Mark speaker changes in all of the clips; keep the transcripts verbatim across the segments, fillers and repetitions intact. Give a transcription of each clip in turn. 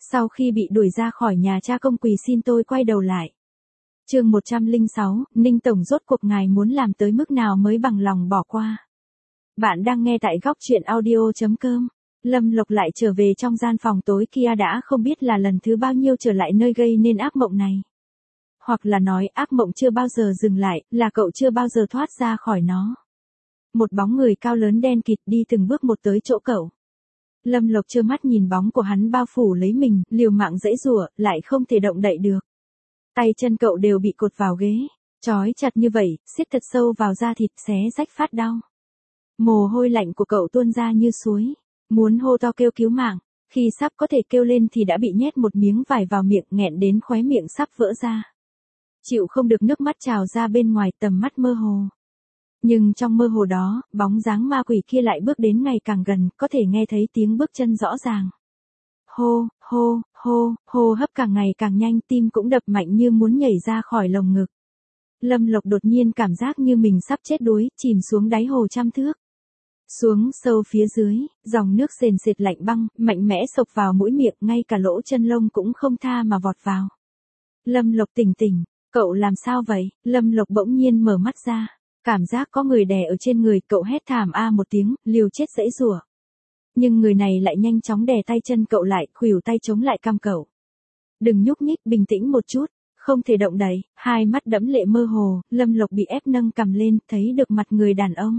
Speaker 1: Sau khi bị đuổi ra khỏi nhà cha công quỳ xin tôi quay đầu lại. Chương một trăm lẻ sáu, Ninh Tổng rốt cuộc ngài muốn làm tới mức nào mới bằng lòng bỏ qua. Bạn đang nghe tại góc truyện audio chấm com. Lâm Lộc lại trở về trong gian phòng tối kia đã không biết là lần thứ bao nhiêu trở lại nơi gây nên ác mộng này. Hoặc là nói ác mộng chưa bao giờ dừng lại, là cậu chưa bao giờ thoát ra khỏi nó. Một bóng người cao lớn đen kịt đi từng bước một tới chỗ cậu. Lâm Lộc trơ mắt nhìn bóng của hắn bao phủ lấy mình, liều mạng giãy giụa, lại không thể động đậy được. Tay chân cậu đều bị cột vào ghế, trói chặt như vậy, siết thật sâu vào da thịt xé rách phát đau. Mồ hôi lạnh của cậu tuôn ra như suối, muốn hô to kêu cứu mạng, khi sắp có thể kêu lên thì đã bị nhét một miếng vải vào miệng nghẹn đến khóe miệng sắp vỡ ra. Chịu không được nước mắt trào ra bên ngoài tầm mắt mơ hồ. Nhưng trong mơ hồ đó, bóng dáng ma quỷ kia lại bước đến ngày càng gần, có thể nghe thấy tiếng bước chân rõ ràng. Hô, hô, hô, hô hấp càng ngày càng nhanh, tim cũng đập mạnh như muốn nhảy ra khỏi lồng ngực. Lâm Lộc đột nhiên cảm giác như mình sắp chết đuối, chìm xuống đáy hồ trăm thước. Xuống sâu phía dưới, dòng nước sền sệt lạnh băng, mạnh mẽ xộc vào mũi miệng, ngay cả lỗ chân lông cũng không tha mà vọt vào. Lâm Lộc tỉnh tỉnh, cậu làm sao vậy? Lâm Lộc bỗng nhiên mở mắt ra, cảm giác có người đè ở trên người, cậu hét thảm a một tiếng, liều chết giãy giụa. Nhưng người này lại nhanh chóng đè tay chân cậu lại, khuỷu tay chống lại cằm cậu. Đừng nhúc nhích, bình tĩnh một chút, không thể động đậy. Hai mắt đẫm lệ mơ hồ, Lâm Lộc bị ép nâng cằm lên, thấy được mặt người đàn ông.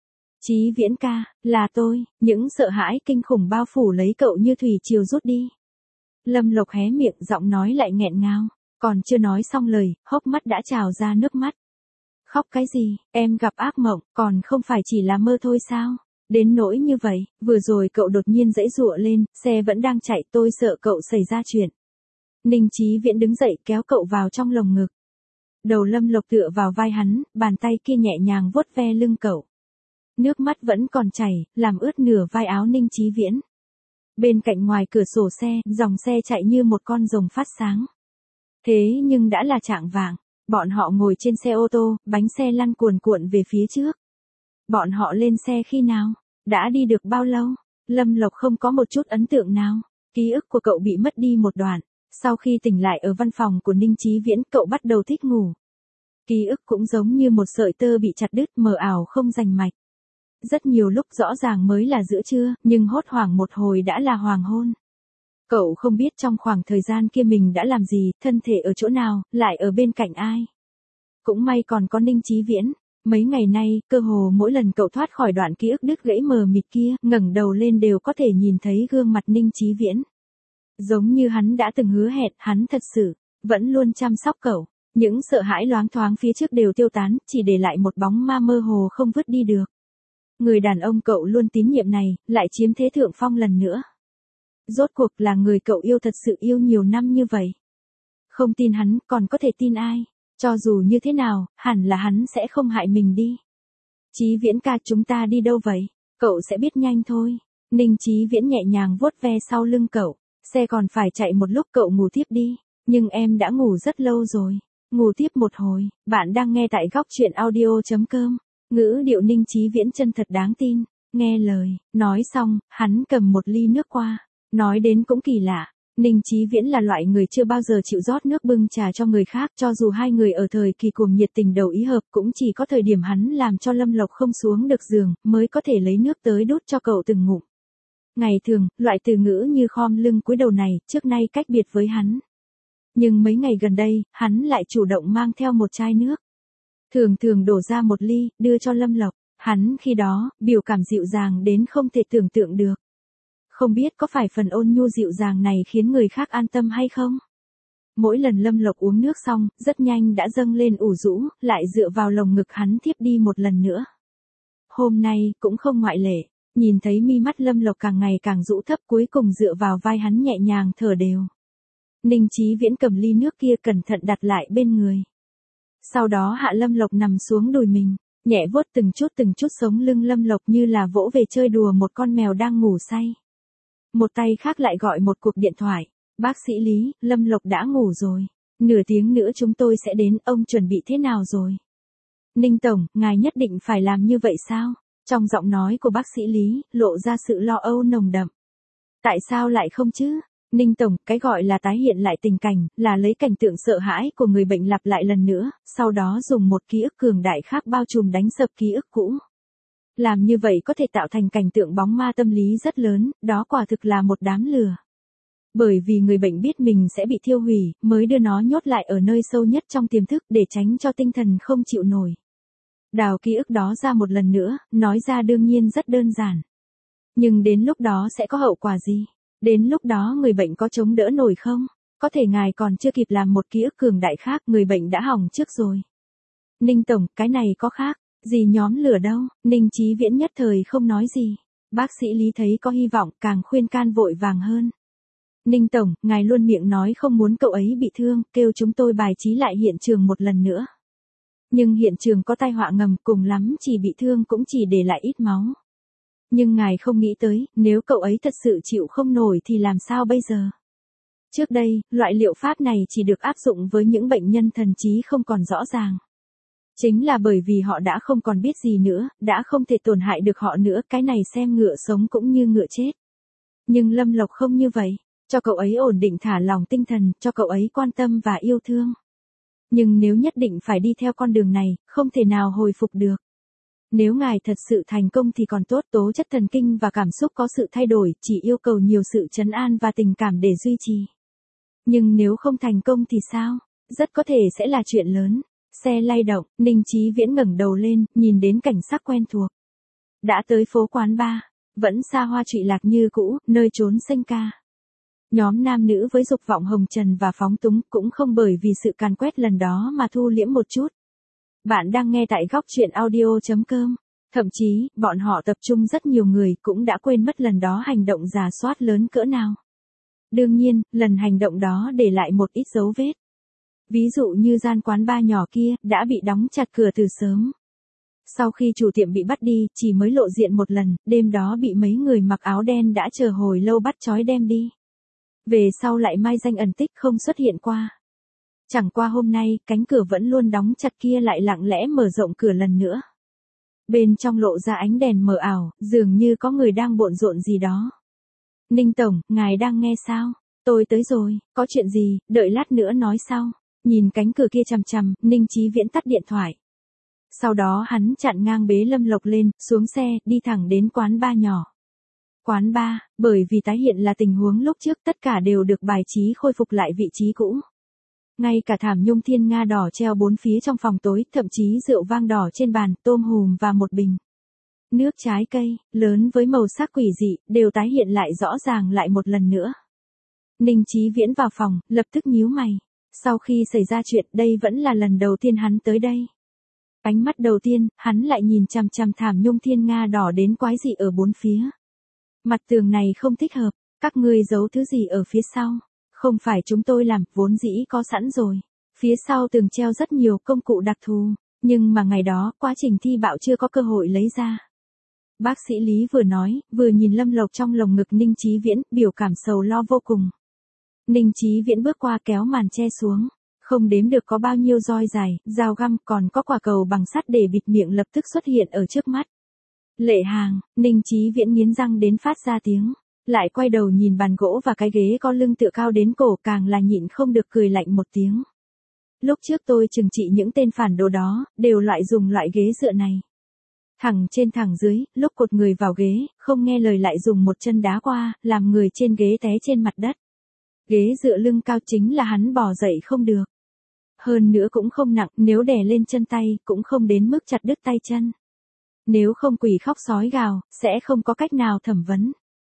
Speaker 1: Chí Viễn ca, là tôi. Những sợ hãi kinh khủng bao phủ lấy cậu như thủy triều rút đi. Lâm Lộc hé miệng, giọng nói lại nghẹn ngào, còn chưa nói xong lời, hốc mắt đã trào ra nước mắt. Khóc cái gì, em gặp ác mộng, còn không phải chỉ là mơ thôi sao? Đến nỗi như vậy, vừa rồi cậu đột nhiên giãy giụa lên, xe vẫn đang chạy, tôi sợ cậu xảy ra chuyện. Ninh Chí Viễn đứng dậy kéo cậu vào trong lồng ngực. Đầu Lâm Lộc tựa vào vai hắn, bàn tay kia nhẹ nhàng vuốt ve lưng cậu. Nước mắt vẫn còn chảy, làm ướt nửa vai áo Ninh Chí Viễn. Bên cạnh ngoài cửa sổ xe, dòng xe chạy như một con rồng phát sáng. Thế nhưng đã là chạng vạng, bọn họ ngồi trên xe ô tô, bánh xe lăn cuồn cuộn về phía trước. Bọn họ lên xe khi nào? Đã đi được bao lâu? Lâm Lộc không có một chút ấn tượng nào. Ký ức của cậu bị mất đi một đoạn. Sau khi tỉnh lại ở văn phòng của Ninh Chí Viễn, cậu bắt đầu thích ngủ. Ký ức cũng giống như một sợi tơ bị chặt đứt, mờ ảo không rành mạch. Rất nhiều lúc rõ ràng mới là giữa trưa, nhưng hốt hoảng một hồi đã là hoàng hôn. Cậu không biết trong khoảng thời gian kia mình đã làm gì, thân thể ở chỗ nào, lại ở bên cạnh ai. Cũng may còn có Ninh Chí Viễn. Mấy ngày nay, cơ hồ mỗi lần cậu thoát khỏi đoạn ký ức đứt gãy mờ mịt kia, ngẩng đầu lên đều có thể nhìn thấy gương mặt Ninh Chí Viễn. Giống như hắn đã từng hứa hẹn, hắn thật sự vẫn luôn chăm sóc cậu. Những sợ hãi loáng thoáng phía trước đều tiêu tán, chỉ để lại một bóng ma mơ hồ không vứt đi được. Người đàn ông cậu luôn tín nhiệm này, lại chiếm thế thượng phong lần nữa. Rốt cuộc là người cậu yêu thật sự yêu nhiều năm như vậy. Không tin hắn, còn có thể tin ai? Cho dù như thế nào, hẳn là hắn sẽ không hại mình đi. Chí Viễn ca, chúng ta đi đâu vậy? Cậu sẽ biết nhanh thôi. Ninh Chí Viễn nhẹ nhàng vuốt ve sau lưng cậu. Xe còn phải chạy một lúc, cậu ngủ tiếp đi. Nhưng em đã ngủ rất lâu rồi. Ngủ tiếp một hồi. Bạn đang nghe tại góc truyện audio chấm com. Ngữ điệu Ninh Chí Viễn chân thật đáng tin. Nghe lời. Nói xong, hắn cầm một ly nước qua. Nói đến cũng kỳ lạ. Ninh Chí Viễn là loại người chưa bao giờ chịu rót nước bưng trà cho người khác, cho dù hai người ở thời kỳ cuồng nhiệt tình đầu ý hợp, cũng chỉ có thời điểm hắn làm cho Lâm Lộc không xuống được giường, mới có thể lấy nước tới đút cho cậu từng ngụm. Ngày thường, loại từ ngữ như khom lưng cúi đầu này, trước nay cách biệt với hắn. Nhưng mấy ngày gần đây, hắn lại chủ động mang theo một chai nước. Thường thường đổ ra một ly, đưa cho Lâm Lộc. Hắn khi đó, biểu cảm dịu dàng đến không thể tưởng tượng được. Không biết có phải phần ôn nhu dịu dàng này khiến người khác an tâm hay không? Mỗi lần Lâm Lộc uống nước xong, rất nhanh đã dâng lên ủ rũ, lại dựa vào lồng ngực hắn thiếp đi một lần nữa. Hôm nay, cũng không ngoại lệ, nhìn thấy mi mắt Lâm Lộc càng ngày càng rũ thấp, cuối cùng dựa vào vai hắn nhẹ nhàng thở đều. Ninh Chí Viễn cầm ly nước kia cẩn thận đặt lại bên người. Sau đó hạ Lâm Lộc nằm xuống đùi mình, nhẹ vuốt từng chút từng chút sống lưng Lâm Lộc như là vỗ về chơi đùa một con mèo đang ngủ say. Một tay khác lại gọi một cuộc điện thoại. Bác sĩ Lý, Lâm Lộc đã ngủ rồi. Nửa tiếng nữa chúng tôi sẽ đến, ông chuẩn bị thế nào rồi? Ninh Tổng, ngài nhất định phải làm như vậy sao? Trong giọng nói của bác sĩ Lý, lộ ra sự lo âu nồng đậm. Tại sao lại không chứ? Ninh Tổng, cái gọi là tái hiện lại tình cảnh, là lấy cảnh tượng sợ hãi của người bệnh lặp lại lần nữa, sau đó dùng một ký ức cường đại khác bao trùm đánh sập ký ức cũ. Làm như vậy có thể tạo thành cảnh tượng bóng ma tâm lý rất lớn, đó quả thực là một đám lừa. Bởi vì người bệnh biết mình sẽ bị thiêu hủy, mới đưa nó nhốt lại ở nơi sâu nhất trong tiềm thức để tránh cho tinh thần không chịu nổi. Đào ký ức đó ra một lần nữa, nói ra đương nhiên rất đơn giản. Nhưng đến lúc đó sẽ có hậu quả gì? Đến lúc đó người bệnh có chống đỡ nổi không? Có thể ngài còn chưa kịp làm một ký ức cường đại khác, người bệnh đã hỏng trước rồi. Ninh Tổng, cái này có khác, gì nhóm lửa đâu, Ninh Chí Viễn nhất thời không nói gì. Bác sĩ Lý thấy có hy vọng, càng khuyên can vội vàng hơn. Ninh Tổng, ngài luôn miệng nói không muốn cậu ấy bị thương, kêu chúng tôi bài trí lại hiện trường một lần nữa. Nhưng hiện trường có tai họa ngầm, cùng lắm chỉ bị thương cũng chỉ để lại ít máu. Nhưng ngài không nghĩ tới, nếu cậu ấy thật sự chịu không nổi thì làm sao bây giờ? Trước đây, loại liệu pháp này chỉ được áp dụng với những bệnh nhân thần trí không còn rõ ràng. Chính là bởi vì họ đã không còn biết gì nữa, đã không thể tổn hại được họ nữa, cái này xem ngựa sống cũng như ngựa chết. Nhưng Lâm Lộc không như vậy, cho cậu ấy ổn định thả lỏng tinh thần, cho cậu ấy quan tâm và yêu thương. Nhưng nếu nhất định phải đi theo con đường này, không thể nào hồi phục được. Nếu ngài thật sự thành công thì còn tốt, tố chất thần kinh và cảm xúc có sự thay đổi, chỉ yêu cầu nhiều sự trấn an và tình cảm để duy trì. Nhưng nếu không thành công thì sao? Rất có thể sẽ là chuyện lớn. Xe lay động, Ninh Chí Viễn ngẩng đầu lên, nhìn đến cảnh sắc quen thuộc. Đã tới phố quán bar, vẫn xa hoa trụy lạc như cũ, nơi trốn xanh ca. Nhóm nam nữ với dục vọng hồng trần và phóng túng cũng không bởi vì sự càn quét lần đó mà thu liễm một chút. Bạn đang nghe tại góc truyện audio chấm com. Thậm chí, bọn họ tập trung rất nhiều người cũng đã quên mất lần đó hành động rà soát lớn cỡ nào. Đương nhiên, lần hành động đó để lại một ít dấu vết. Ví dụ như gian quán bar nhỏ kia, đã bị đóng chặt cửa từ sớm. Sau khi chủ tiệm bị bắt đi, chỉ mới lộ diện một lần, đêm đó bị mấy người mặc áo đen đã chờ hồi lâu bắt trói đem đi. Về sau lại mai danh ẩn tích không xuất hiện qua. Chẳng qua hôm nay, cánh cửa vẫn luôn đóng chặt kia lại lặng lẽ mở rộng cửa lần nữa. Bên trong lộ ra ánh đèn mờ ảo, dường như có người đang bộn rộn gì đó. Ninh Tổng, ngài đang nghe sao? Tôi tới rồi, có chuyện gì, đợi lát nữa nói sau. Nhìn cánh cửa kia chằm chằm, Ninh Chí Viễn tắt điện thoại. Sau đó hắn chặn ngang bế Lâm Lộc lên, xuống xe, đi thẳng đến quán bar nhỏ. Quán bar, bởi vì tái hiện là tình huống lúc trước, tất cả đều được bài trí khôi phục lại vị trí cũ. Ngay cả thảm nhung thiên nga đỏ treo bốn phía trong phòng tối, thậm chí rượu vang đỏ trên bàn, tôm hùm và một bình nước trái cây, lớn với màu sắc quỷ dị, đều tái hiện lại rõ ràng lại một lần nữa. Ninh Chí Viễn vào phòng, lập tức nhíu mày. Sau khi xảy ra chuyện, đây vẫn là lần đầu tiên hắn tới đây. Ánh mắt đầu tiên, hắn lại nhìn chằm chằm thảm nhung thiên nga đỏ đến quái dị ở bốn phía. Mặt tường này không thích hợp, các ngươi giấu thứ gì ở phía sau? Không phải chúng tôi làm, vốn dĩ có sẵn rồi. Phía sau tường treo rất nhiều công cụ đặc thù, nhưng mà ngày đó, quá trình thi bạo chưa có cơ hội lấy ra. Bác sĩ Lý vừa nói, vừa nhìn Lâm Lộc trong lồng ngực Ninh Chí Viễn, biểu cảm sầu lo vô cùng. Ninh Chí Viễn bước qua kéo màn che xuống, không đếm được có bao nhiêu roi dài, dao găm, còn có quả cầu bằng sắt để bịt miệng lập tức xuất hiện ở trước mắt. Lệ Hàng, Ninh Chí Viễn nghiến răng đến phát ra tiếng, lại quay đầu nhìn bàn gỗ và cái ghế có lưng tựa cao đến cổ, càng là nhịn không được cười lạnh một tiếng. Lúc trước tôi trừng trị những tên phản đồ đó, đều loại dùng loại ghế dựa này. Thẳng trên thẳng dưới, lúc cột người vào ghế, không nghe lời lại dùng một chân đá qua, làm người trên ghế té trên mặt đất. Ghế dựa lưng cao chính là hắn bò dậy không được. Hơn nữa cũng không nặng, nếu đè lên chân tay, cũng không đến mức chặt đứt tay chân. Nếu không quỷ khóc sói gào, sẽ không có cách nào thẩm vấn.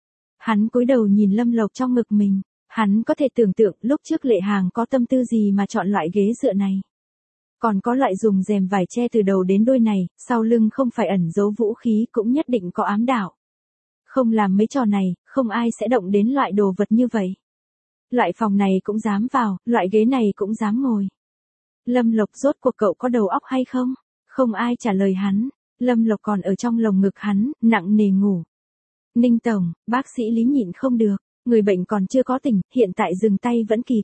Speaker 1: Hắn cúi đầu nhìn Lâm Lộc trong ngực mình, hắn có thể tưởng tượng lúc trước Lệ Hàng có tâm tư gì mà chọn loại ghế dựa này. Còn có loại dùng rèm vải che từ đầu đến đuôi này, sau lưng không phải ẩn giấu vũ khí cũng nhất định có ám đạo. Không làm mấy trò này, không ai sẽ động đến loại đồ vật như vậy. Loại phòng này cũng dám vào, loại ghế này cũng dám ngồi. Lâm Lộc rốt cuộc cậu có đầu óc hay không? Không ai trả lời hắn. Lâm Lộc còn ở trong lồng ngực hắn, nặng nề ngủ. Ninh Tổng, bác sĩ Lý nhịn không được, người bệnh còn chưa có tỉnh, hiện tại dừng tay vẫn kịp.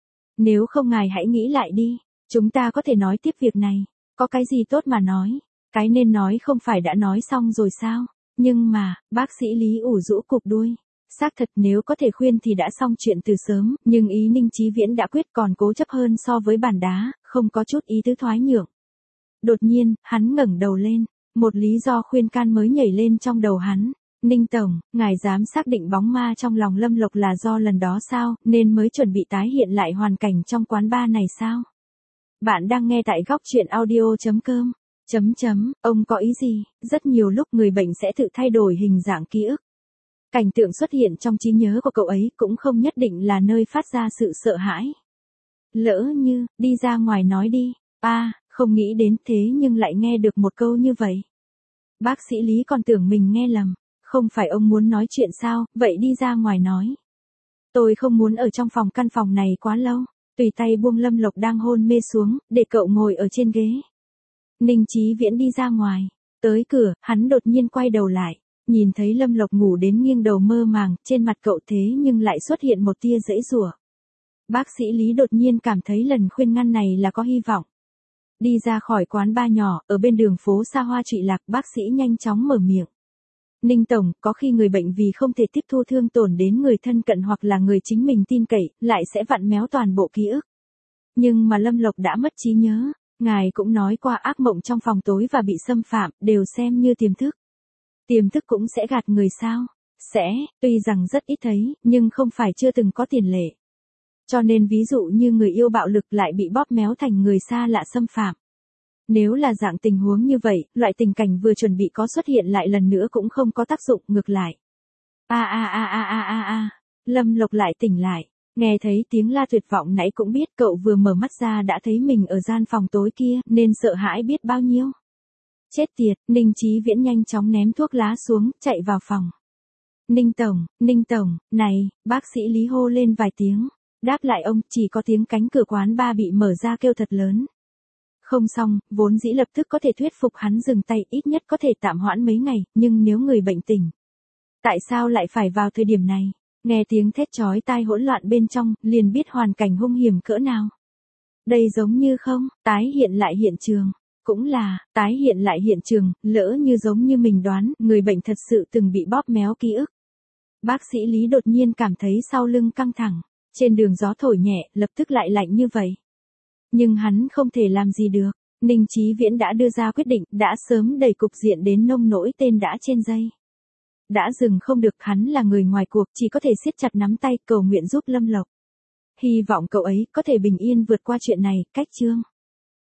Speaker 1: Nếu không ngài hãy nghĩ lại đi, chúng ta có thể nói tiếp việc này, có cái gì tốt mà nói, cái nên nói không phải đã nói xong rồi sao? Nhưng mà, bác sĩ Lý ủ rũ cụp đuôi, Xác thật nếu có thể khuyên thì đã xong chuyện từ sớm, nhưng ý Ninh Chí Viễn đã quyết còn cố chấp hơn so với bàn đá, không có chút ý tứ thoái nhượng. Đột nhiên, hắn ngẩng đầu lên, một lý do khuyên can mới nhảy lên trong đầu hắn. Ninh Tổng, ngài dám xác định bóng ma trong lòng Lâm Lộc là do lần đó sao, nên mới chuẩn bị tái hiện lại hoàn cảnh trong quán bar này sao? Bạn đang nghe tại góc truyện audio.com. Chấm chấm, ông có ý gì? Rất nhiều lúc người bệnh sẽ tự thay đổi hình dạng ký ức. Cảnh tượng xuất hiện trong trí nhớ của cậu ấy cũng không nhất định là nơi phát ra sự sợ hãi. Lỡ như, đi ra ngoài nói đi, a à, không nghĩ đến thế nhưng lại nghe được một câu như vậy. Bác sĩ Lý còn tưởng mình nghe lầm, không phải ông muốn nói chuyện sao, vậy đi ra ngoài nói. Tôi không muốn ở trong phòng căn phòng này quá lâu, tùy tay buông Lâm Lộc đang hôn mê xuống, để cậu ngồi ở trên ghế. Ninh Chí Viễn đi ra ngoài, tới cửa, hắn đột nhiên quay đầu lại. Nhìn thấy Lâm Lộc ngủ đến nghiêng đầu mơ màng, trên mặt cậu thế nhưng lại xuất hiện một tia giãy giụa. Bác sĩ Lý đột nhiên cảm thấy lần khuyên ngăn này là có hy vọng. Đi ra khỏi quán bar nhỏ, ở bên đường phố xa hoa trụy lạc, bác sĩ nhanh chóng mở miệng. Ninh Tổng, có khi người bệnh vì không thể tiếp thu thương tổn đến người thân cận hoặc là người chính mình tin cậy, lại sẽ vặn méo toàn bộ ký ức. Nhưng mà Lâm Lộc đã mất trí nhớ, ngài cũng nói qua ác mộng trong phòng tối và bị xâm phạm, đều xem như tiềm thức. Tiềm thức cũng sẽ gạt người sao? Sẽ, tuy rằng rất ít thấy, nhưng không phải chưa từng có tiền lệ. Cho nên ví dụ như người yêu bạo lực lại bị bóp méo thành người xa lạ xâm phạm. Nếu là dạng tình huống như vậy, loại tình cảnh vừa chuẩn bị có xuất hiện lại lần nữa cũng không có tác dụng, ngược lại. A a a a a a a. Lâm Lộc lại tỉnh lại, nghe thấy tiếng la tuyệt vọng nãy cũng biết cậu vừa mở mắt ra đã thấy mình ở gian phòng tối kia, nên sợ hãi biết bao nhiêu. Chết tiệt, Ninh Chí Viễn nhanh chóng ném thuốc lá xuống, chạy vào phòng. Ninh Tổng, Ninh Tổng, này, bác sĩ Lý hô lên vài tiếng. Đáp lại ông, chỉ có tiếng cánh cửa quán bar bị mở ra kêu thật lớn. Không xong, vốn dĩ lập tức có thể thuyết phục hắn dừng tay, ít nhất có thể tạm hoãn mấy ngày, nhưng nếu người bệnh tỉnh. Tại sao lại phải vào thời điểm này? Nghe tiếng thét chói tai hỗn loạn bên trong, liền biết hoàn cảnh hung hiểm cỡ nào. Đây giống như không, tái hiện lại hiện trường. Cũng là, tái hiện lại hiện trường, lỡ như giống như mình đoán, người bệnh thật sự từng bị bóp méo ký ức. Bác sĩ Lý đột nhiên cảm thấy sau lưng căng thẳng, trên đường gió thổi nhẹ, lập tức lại lạnh như vậy. Nhưng hắn không thể làm gì được, Ninh Chí Viễn đã đưa ra quyết định, đã sớm đẩy cục diện đến nông nỗi tên đã trên dây. Đã dừng không được, hắn là người ngoài cuộc, chỉ có thể siết chặt nắm tay cầu nguyện giúp Lâm Lộc. Hy vọng cậu ấy có thể bình yên vượt qua chuyện này, cách chương.